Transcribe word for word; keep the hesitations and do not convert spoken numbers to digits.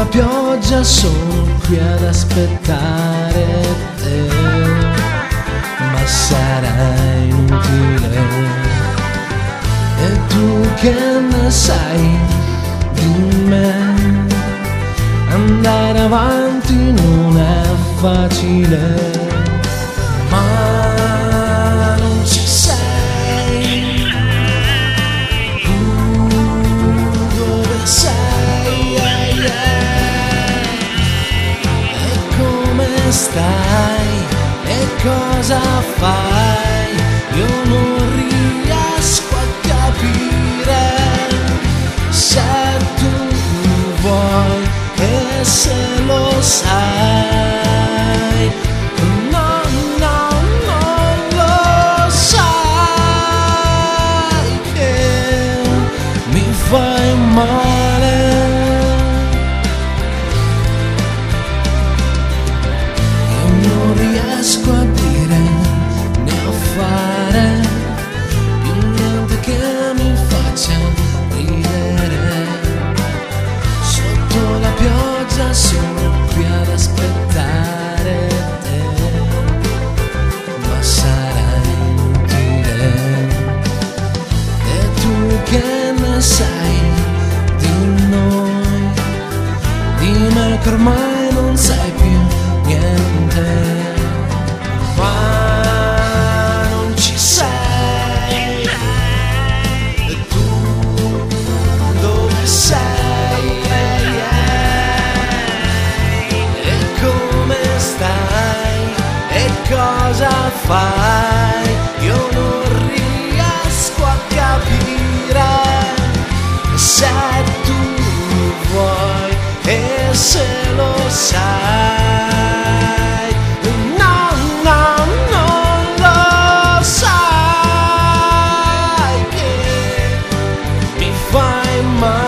pioggia sono qui ad aspettare te, ma sarà inutile. E tu che ne sai di me? Andare avanti non è facile, ma non ci sei. Tu dove sei? E come stai? E cosa fai? Io non riesco a capire se tu vuoi e se lo sai. No, no, non lo sai che mi fai male. Io non riesco a dire né a fare più niente che mi faccia ridere. Sotto la pioggia sono qui ad aspettare te, ma sarà inutile. E tu che ne sai di noi? Di me che ormai non sai più niente, ma non ci sei. E tu dove sei? E come stai? E cosa fai? Io non riesco a capire se tu vuoi e se lo sai. No, no, non lo sai che mi fai male.